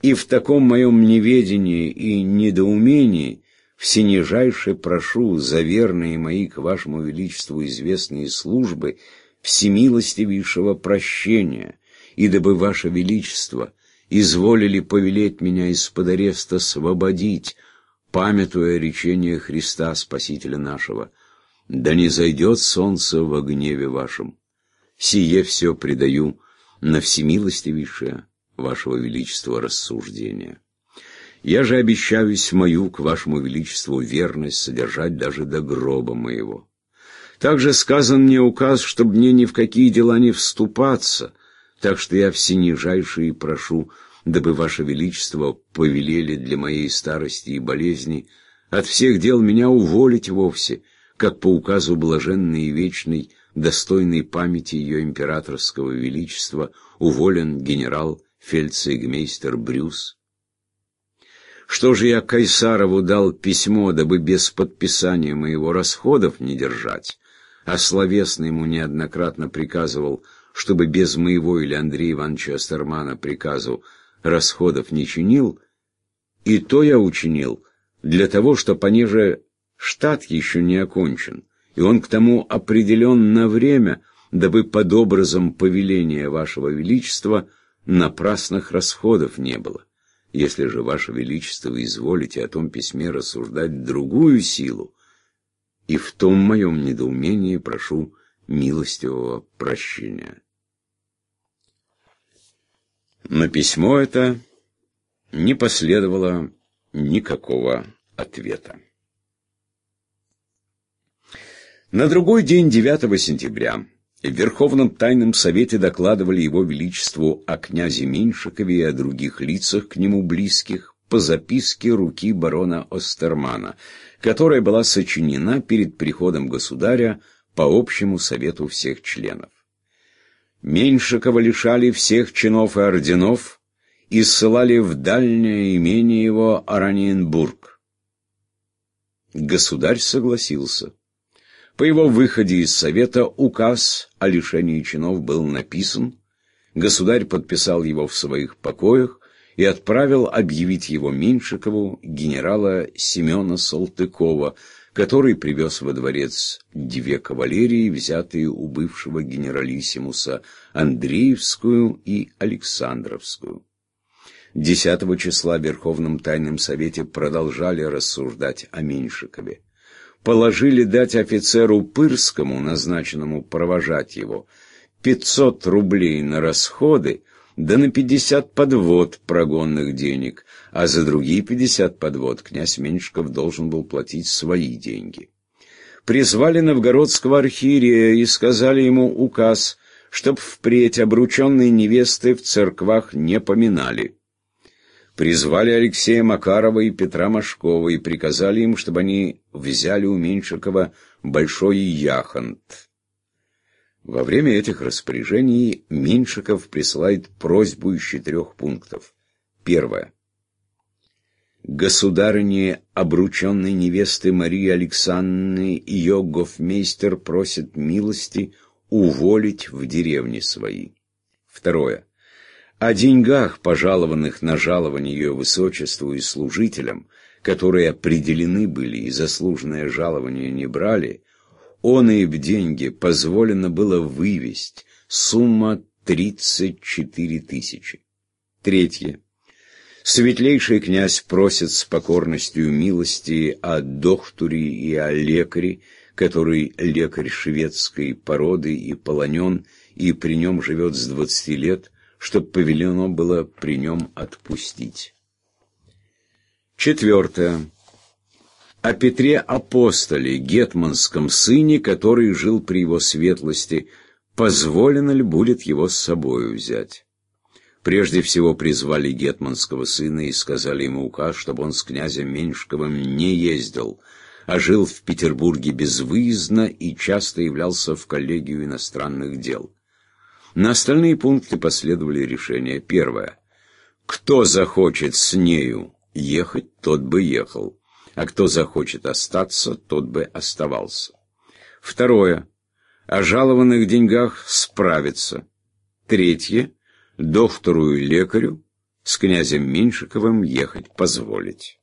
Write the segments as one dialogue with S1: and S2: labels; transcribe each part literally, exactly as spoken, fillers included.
S1: И в таком моем неведении и недоумении всенижайше прошу за верные мои к вашему величеству известные службы всемилостивейшего прощения, и дабы ваше величество изволили повелеть меня из-под ареста освободить, памятуя речение Христа Спасителя нашего: да не зайдет солнце во гневе вашем. Сие все предаю на всемилостивейшее вашего величества рассуждение. Я же обещаюсь мою к вашему величеству верность содержать даже до гроба моего. Также сказан мне указ, чтобы мне ни в какие дела не вступаться, так что я всенижайшее прошу, дабы ваше величество повелели для моей старости и болезни от всех дел меня уволить вовсе, как по указу блаженной и вечной, достойной памяти ее императорского величества, уволен генерал-фельдцейгмейстер Брюс. Что же я Кайсарову дал письмо, дабы без подписания моего расходов не держать, а словесно ему неоднократно приказывал, чтобы без моего или Андрея Ивановича Остермана приказу расходов не чинил, и то я учинил для того, что понеже штат еще не окончен, и он к тому определен на время, дабы под образом повеления вашего величества напрасных расходов не было. Если же ваше величество вы изволите о том письме рассуждать другую силу, и в том моем недоумении прошу милостивого прощения. На письмо это не последовало никакого ответа. На другой день, девятого сентября, в Верховном Тайном Совете докладывали его величеству о князе Меньшикове и о других лицах к нему близких по записке руки барона Остермана, которая была сочинена перед приходом государя по общему совету всех членов. Меньшикова лишали всех чинов и орденов и ссылали в дальнее имение его Ораниенбург. Государь согласился. По его выходе из совета указ о лишении чинов был написан, государь подписал его в своих покоях и отправил объявить его Меньшикову генерала Семена Салтыкова, который привез во дворец две кавалерии, взятые у бывшего генералиссимуса, Андреевскую и Александровскую. Десятого числа в Верховном Тайном Совете продолжали рассуждать о Меньшикове. Положили дать офицеру Пырскому, назначенному провожать его, пятьсот рублей на расходы, да на пятьдесят подвод прогонных денег, а за другие пятьдесят подвод князь Меньшиков должен был платить свои деньги. Призвали новгородского архиерея и сказали ему указ, чтоб впредь обрученные невесты в церквах не поминали. Призвали Алексея Макарова и Петра Машкова и приказали им, чтобы они взяли у Меньшикова большой яхонт. Во время этих распоряжений Меньшиков присылает просьбу из четырех пунктов. Первое. Государыне обрученной невесты Марии Александровны ее гофмейстер просит милости уволить в деревне свои. Второе. О деньгах, пожалованных на жалование ее высочеству и служителям, которые определены были и заслуженное жалование не брали, он и в деньги позволено было вывесть, сумма тридцать четыре тысячи. Третье. Светлейший князь просит с покорностью милости о докторе и о лекаре, который лекарь шведской породы и полонен, и при нем живет с двадцати лет, чтоб повелено было при нем отпустить. Четвертое. О Петре Апостоле, гетманском сыне, который жил при его светлости, позволено ли будет его с собою взять. Прежде всего призвали гетманского сына и сказали ему указ, чтобы он с князем Меньшиковым не ездил, а жил в Петербурге безвыездно и часто являлся в коллегию иностранных дел. На остальные пункты последовали решения. Первое. Кто захочет с нею ехать, тот бы ехал, а кто захочет остаться, тот бы оставался. Второе. О жалованных деньгах справиться. Третье. Доктору и лекарю с князем Меньшиковым ехать позволить.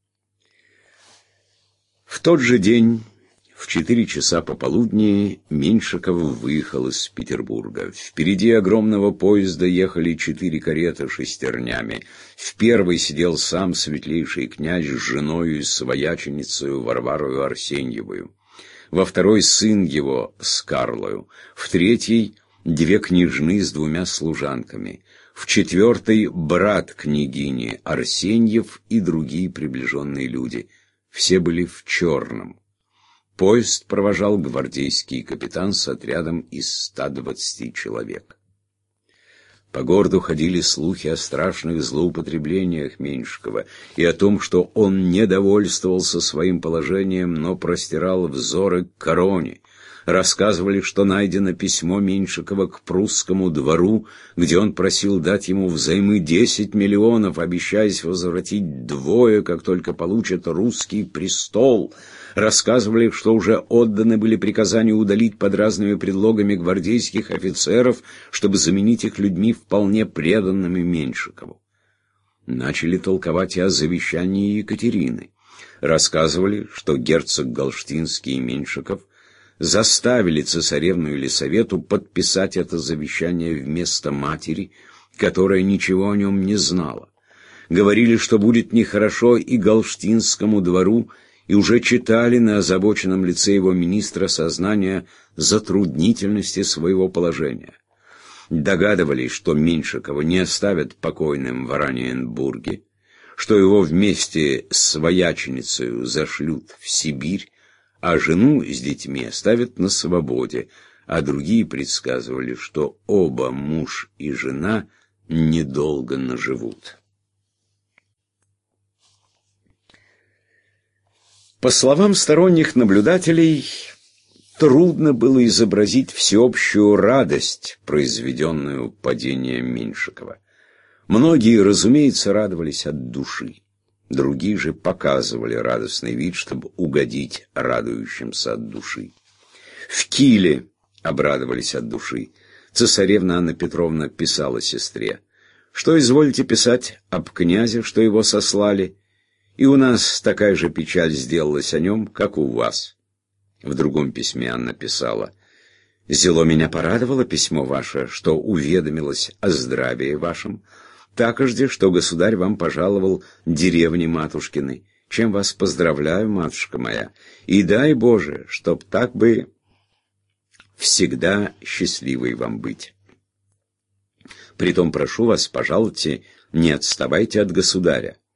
S1: В тот же день, в четыре часа пополудни, Меньшиков выехал из Петербурга. Впереди огромного поезда ехали четыре кареты шестернями. В первой сидел сам светлейший князь с женою и свояченицею Варварою Арсеньевою. Во второй сын его с Карлою. В третьей две княжны с двумя служанками. В четвертой брат княгини Арсеньев и другие приближенные люди. Все были в черном. Поезд провожал гвардейский капитан с отрядом из ста двадцати человек. По городу ходили слухи о страшных злоупотреблениях Меньшикова и о том, что он не довольствовался своим положением, но простирал взоры к короне. Рассказывали, что найдено письмо Меньшикова к прусскому двору, где он просил дать ему взаймы десять миллионов, обещаясь возвратить двое, как только получит русский престол. Рассказывали, что уже отданы были приказания удалить под разными предлогами гвардейских офицеров, чтобы заменить их людьми вполне преданными Меньшикову. Начали толковать и о завещании Екатерины. Рассказывали, что герцог Галштинский и Меньшиков заставили цесаревну Елисавету подписать это завещание вместо матери, которая ничего о нем не знала. Говорили, что будет нехорошо и Галштинскому двору, и уже читали на озабоченном лице его министра сознание затруднительности своего положения. Догадывались, что Меньшикова не оставят покойным в Ораниенбурге, что его вместе с свояченицей зашлют в Сибирь, а жену с детьми оставят на свободе, а другие предсказывали, что оба, муж и жена, недолго наживут. По словам сторонних наблюдателей, трудно было изобразить всеобщую радость, произведенную падением Меньшикова. Многие, разумеется, радовались от души. Другие же показывали радостный вид, чтобы угодить радующимся от души. В Киле обрадовались от души. Цесаревна Анна Петровна писала сестре: «Что изволите писать об князе, что его сослали? И у нас такая же печаль сделалась о нем, как у вас». В другом письме Анна писала: «Зело меня порадовало письмо ваше, что уведомилось о здравии вашем. Такожде, что государь вам пожаловал деревни матушкины, чем вас поздравляю, матушка моя, и дай Боже, чтоб так бы всегда счастливой вам быть. Притом прошу вас, пожалуйте, не отставайте от государя.